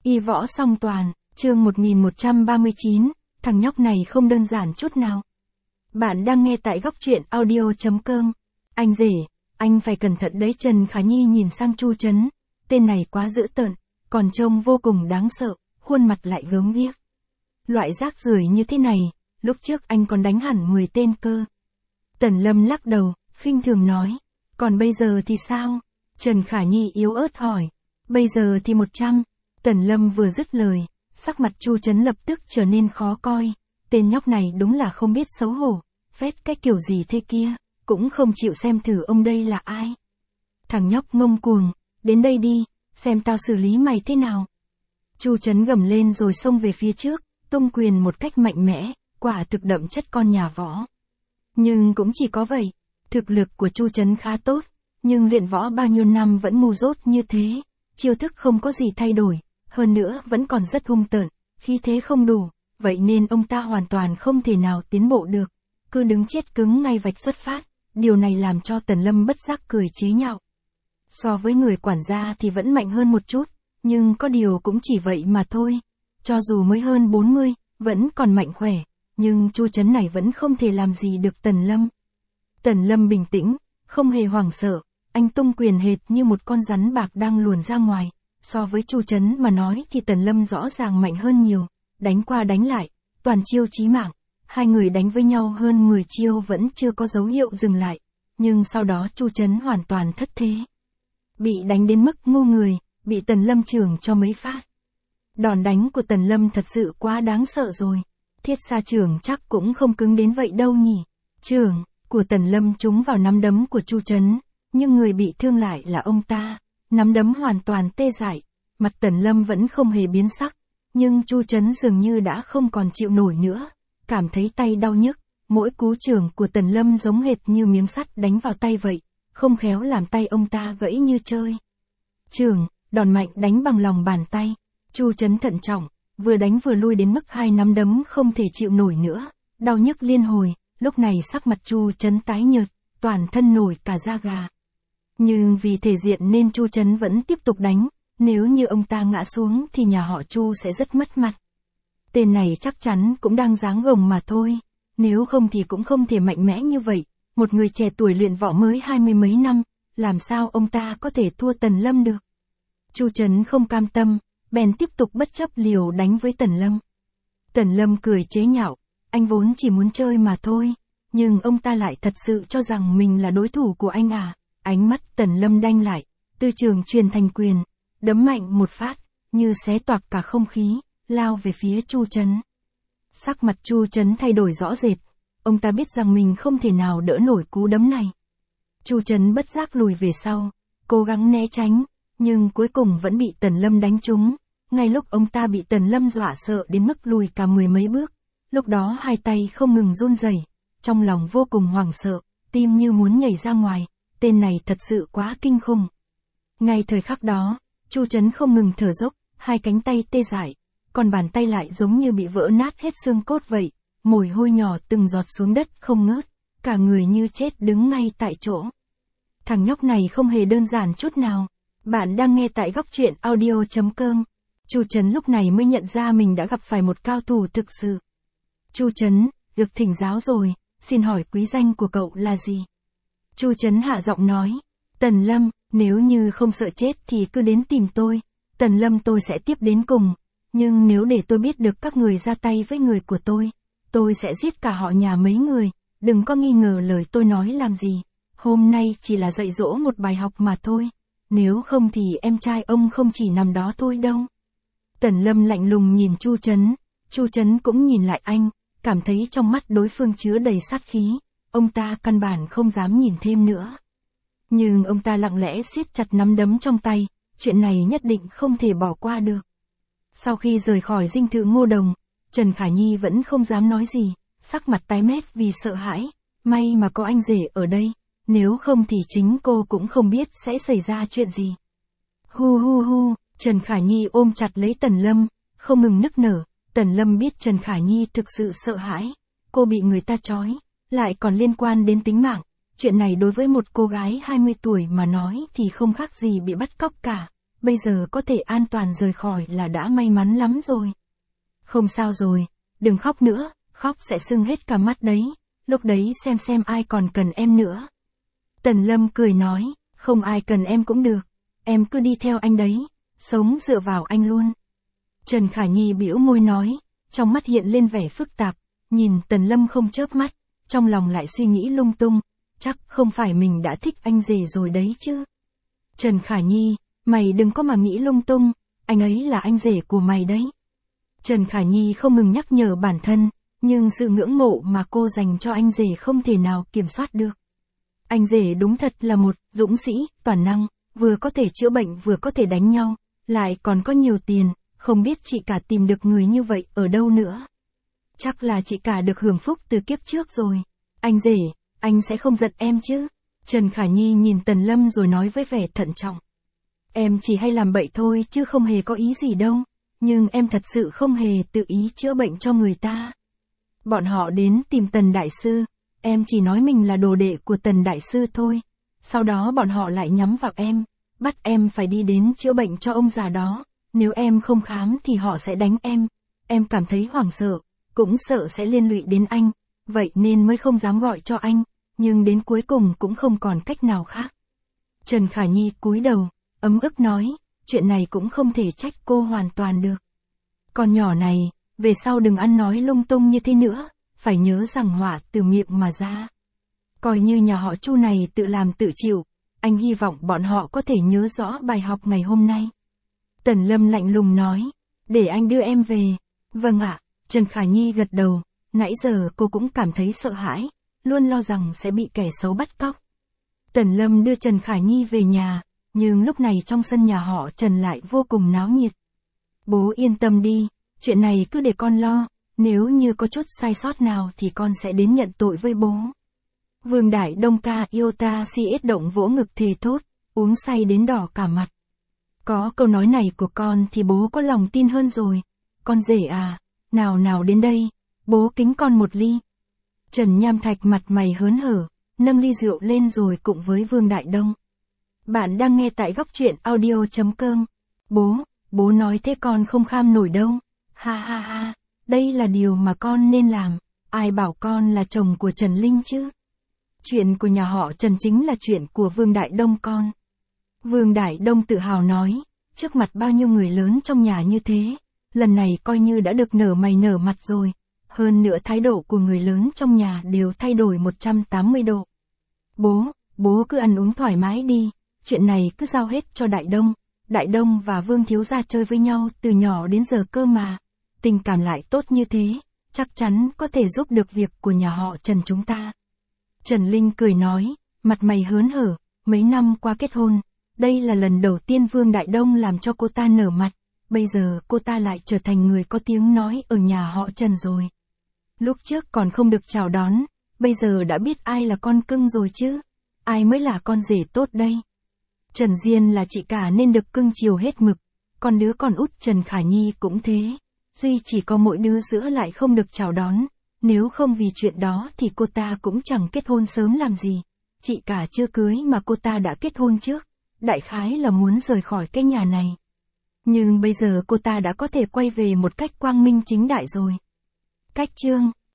Y võ song toàn, chương 1139, thằng nhóc này không đơn giản chút nào. Bạn đang nghe tại góc truyện audio.com. Anh rể, anh phải cẩn thận đấy. Trần Khả Nhi nhìn sang Chu Trấn, tên này quá dữ tợn, còn trông vô cùng đáng sợ, khuôn mặt lại gớm ghiếc. Loại rác rưởi như thế này, lúc trước anh còn đánh hẳn 10 tên cơ. Tần Lâm lắc đầu, khinh thường nói, còn bây giờ thì sao? Trần Khả Nhi yếu ớt hỏi, bây giờ thì 100. Tần Lâm vừa dứt lời, sắc mặt Chu Trấn lập tức trở nên khó coi, tên nhóc này đúng là không biết xấu hổ, phét cái kiểu gì thế kia, cũng không chịu xem thử ông đây là ai. Thằng nhóc ngông cuồng, đến đây đi, xem tao xử lý mày thế nào. Chu Trấn gầm lên rồi xông về phía trước, tung quyền một cách mạnh mẽ, quả thực đậm chất con nhà võ. Nhưng cũng chỉ có vậy, thực lực của Chu Trấn khá tốt, nhưng luyện võ bao nhiêu năm vẫn ngu dốt như thế, chiêu thức không có gì thay đổi, hơn nữa vẫn còn rất hung tợn, khí thế không đủ, vậy nên ông ta hoàn toàn không thể nào tiến bộ được, cứ đứng chết cứng ngay vạch xuất phát, điều này làm cho Tần Lâm bất giác cười chế nhạo. So với người quản gia thì vẫn mạnh hơn một chút, nhưng có điều cũng chỉ vậy mà thôi, cho dù mới hơn 40, vẫn còn mạnh khỏe, nhưng Chu Trấn này vẫn không thể làm gì được Tần Lâm. Tần Lâm bình tĩnh, không hề hoảng sợ, anh tung quyền hệt như một con rắn bạc đang luồn ra ngoài. So với Chu Trấn mà nói thì Tần Lâm rõ ràng mạnh hơn nhiều, đánh qua đánh lại, toàn chiêu chí mạng, hai người đánh với nhau hơn 10 chiêu vẫn chưa có dấu hiệu dừng lại, nhưng sau đó Chu Trấn hoàn toàn thất thế. Bị đánh đến mức ngu người, bị Tần Lâm chưởng cho mấy phát. Đòn đánh của Tần Lâm thật sự quá đáng sợ rồi, thiết xa chưởng chắc cũng không cứng đến vậy đâu nhỉ. Chưởng của Tần Lâm trúng vào nắm đấm của Chu Trấn, nhưng người bị thương lại là ông ta. Nắm đấm hoàn toàn tê dại, mặt Tần Lâm vẫn không hề biến sắc, nhưng Chu Trấn dường như đã không còn chịu nổi nữa, cảm thấy tay đau nhức, mỗi cú chưởng của Tần Lâm giống hệt như miếng sắt đánh vào tay vậy, không khéo làm tay ông ta gãy như chơi. Chưởng, đòn mạnh đánh bằng lòng bàn tay, Chu Trấn thận trọng, vừa đánh vừa lui đến mức hai nắm đấm không thể chịu nổi nữa, đau nhức liên hồi, lúc này sắc mặt Chu Trấn tái nhợt, toàn thân nổi cả da gà. Nhưng vì thể diện nên Chu Trấn vẫn tiếp tục đánh, nếu như ông ta ngã xuống thì nhà họ Chu sẽ rất mất mặt. Tên này chắc chắn cũng đang giáng gồng mà thôi, nếu không thì cũng không thể mạnh mẽ như vậy, một người trẻ tuổi luyện võ mới 20 mấy năm, làm sao ông ta có thể thua Tần Lâm được. Chu Trấn không cam tâm, bèn tiếp tục bất chấp liều đánh với Tần Lâm. Tần Lâm cười chế nhạo, anh vốn chỉ muốn chơi mà thôi, nhưng ông ta lại thật sự cho rằng mình là đối thủ của anh à. Ánh mắt Tần Lâm đanh lại, từ trường truyền thành quyền, đấm mạnh một phát, như xé toạc cả không khí, lao về phía Chu Trấn. Sắc mặt Chu Trấn thay đổi rõ rệt, ông ta biết rằng mình không thể nào đỡ nổi cú đấm này. Chu Trấn bất giác lùi về sau, cố gắng né tránh, nhưng cuối cùng vẫn bị Tần Lâm đánh trúng. Ngay lúc ông ta bị Tần Lâm dọa sợ đến mức lùi cả 10 mấy bước, lúc đó hai tay không ngừng run rẩy, trong lòng vô cùng hoảng sợ, tim như muốn nhảy ra ngoài. Tên này thật sự quá kinh khủng. Ngay thời khắc đó, Chu Trấn không ngừng thở dốc, hai cánh tay tê dại, còn bàn tay lại giống như bị vỡ nát hết xương cốt vậy, mồ hôi nhỏ từng giọt xuống đất không ngớt, cả người như chết đứng ngay tại chỗ. Thằng nhóc này không hề đơn giản chút nào. Bạn đang nghe tại góc truyện audio.com. Chu Trấn lúc này mới nhận ra mình đã gặp phải một cao thủ thực sự. Chu Trấn, được thỉnh giáo rồi, xin hỏi quý danh của cậu là gì? Chu Trấn hạ giọng nói, Tần Lâm, nếu như không sợ chết thì cứ đến tìm tôi, Tần Lâm tôi sẽ tiếp đến cùng, nhưng nếu để tôi biết được các người ra tay với người của tôi sẽ giết cả họ nhà mấy người, đừng có nghi ngờ lời tôi nói làm gì, hôm nay chỉ là dạy dỗ một bài học mà thôi, nếu không thì em trai ông không chỉ nằm đó thôi đâu. Tần Lâm lạnh lùng nhìn Chu Trấn cũng nhìn lại anh, cảm thấy trong mắt đối phương chứa đầy sát khí. Ông ta căn bản không dám nhìn thêm nữa. Nhưng ông ta lặng lẽ siết chặt nắm đấm trong tay, chuyện này nhất định không thể bỏ qua được. Sau khi rời khỏi dinh thự Ngô Đồng, Trần Khả Nhi vẫn không dám nói gì, sắc mặt tái mét vì sợ hãi, may mà có anh rể ở đây, nếu không thì chính cô cũng không biết sẽ xảy ra chuyện gì. Hu hu hu, Trần Khả Nhi ôm chặt lấy Tần Lâm, không ngừng nức nở, Tần Lâm biết Trần Khả Nhi thực sự sợ hãi, cô bị người ta trói. Lại còn liên quan đến tính mạng, chuyện này đối với một cô gái 20 tuổi mà nói thì không khác gì bị bắt cóc cả, bây giờ có thể an toàn rời khỏi là đã may mắn lắm rồi. Không sao rồi, đừng khóc nữa, khóc sẽ sưng hết cả mắt đấy, lúc đấy xem ai còn cần em nữa. Tần Lâm cười nói, không ai cần em cũng được, em cứ đi theo anh đấy, sống dựa vào anh luôn. Trần Khả Nhi bĩu môi nói, trong mắt hiện lên vẻ phức tạp, nhìn Tần Lâm không chớp mắt, trong lòng lại suy nghĩ lung tung, chắc không phải mình đã thích anh rể rồi đấy chứ. Trần Khả Nhi, mày đừng có mà nghĩ lung tung, anh ấy là anh rể của mày đấy. Trần Khả Nhi không ngừng nhắc nhở bản thân, nhưng sự ngưỡng mộ mà cô dành cho anh rể không thể nào kiểm soát được. Anh rể đúng thật là một dũng sĩ, toàn năng, vừa có thể chữa bệnh vừa có thể đánh nhau, lại còn có nhiều tiền, không biết chị cả tìm được người như vậy ở đâu nữa. Chắc là chị cả được hưởng phúc từ kiếp trước rồi. Anh rể, anh sẽ không giận em chứ? Trần Khả Nhi nhìn Tần Lâm rồi nói với vẻ thận trọng. Em chỉ hay làm bậy thôi chứ không hề có ý gì đâu, nhưng em thật sự không hề tự ý chữa bệnh cho người ta. Bọn họ đến tìm Tần Đại Sư, em chỉ nói mình là đồ đệ của Tần Đại Sư thôi. Sau đó bọn họ lại nhắm vào em, bắt em phải đi đến chữa bệnh cho ông già đó. Nếu em không khám thì họ sẽ đánh em. Em cảm thấy hoảng sợ, cũng sợ sẽ liên lụy đến anh, vậy nên mới không dám gọi cho anh, nhưng đến cuối cùng cũng không còn cách nào khác. Trần Khả Nhi cúi đầu, ấm ức nói, chuyện này cũng không thể trách cô hoàn toàn được. Con nhỏ này, về sau đừng ăn nói lung tung như thế nữa, phải nhớ rằng họa từ miệng mà ra. Coi như nhà họ Chu này tự làm tự chịu, anh hy vọng bọn họ có thể nhớ rõ bài học ngày hôm nay. Tần Lâm lạnh lùng nói, để anh đưa em về. Vâng ạ, Trần Khả Nhi gật đầu, nãy giờ cô cũng cảm thấy sợ hãi, luôn lo rằng sẽ bị kẻ xấu bắt cóc. Tần Lâm đưa Trần Khả Nhi về nhà, nhưng lúc này trong sân nhà họ Trần lại vô cùng náo nhiệt. Bố yên tâm đi, chuyện này cứ để con lo, nếu như có chút sai sót nào thì con sẽ đến nhận tội với bố. Vương Đại Đông ca Iota si ết động vỗ ngực thề thốt, uống say đến đỏ cả mặt. Có câu nói này của con thì bố có lòng tin hơn rồi. Con rể à, nào đến đây, bố kính con một ly. Trần Nham Thạch mặt mày hớn hở, nâng ly rượu lên rồi cùng với Vương Đại Đông. Bạn đang nghe tại góc truyện audio.com. Bố nói thế con không kham nổi đâu. Ha, đây là điều mà con nên làm, ai bảo con là chồng của Trần Linh chứ. Chuyện của nhà họ Trần chính là chuyện của Vương Đại Đông con. Vương Đại Đông tự hào nói, trước mặt bao nhiêu người lớn trong nhà như thế, lần này coi như đã được nở mày nở mặt rồi, hơn nữa thái độ của người lớn trong nhà đều thay đổi 180 độ. Bố cứ ăn uống thoải mái đi, chuyện này cứ giao hết cho Đại Đông và Vương thiếu gia chơi với nhau từ nhỏ đến giờ cơ mà, tình cảm lại tốt như thế, chắc chắn có thể giúp được việc của nhà họ Trần chúng ta. Trần Linh cười nói, mặt mày hớn hở, mấy năm qua kết hôn, đây là lần đầu tiên Vương Đại Đông làm cho cô ta nở mặt, bây giờ cô ta lại trở thành người có tiếng nói ở nhà họ Trần rồi. Lúc trước còn không được chào đón, bây giờ đã biết ai là con cưng rồi chứ, ai mới là con rể tốt đây. Trần Diên là chị cả nên được cưng chiều hết mực, còn đứa con út Trần Khả Nhi cũng thế, duy chỉ có mỗi đứa giữa lại không được chào đón, nếu không vì chuyện đó thì cô ta cũng chẳng kết hôn sớm làm gì. Chị cả chưa cưới mà cô ta đã kết hôn trước, đại khái là muốn rời khỏi cái nhà này. Nhưng bây giờ cô ta đã có thể quay về một cách quang minh chính đại rồi. Cách chương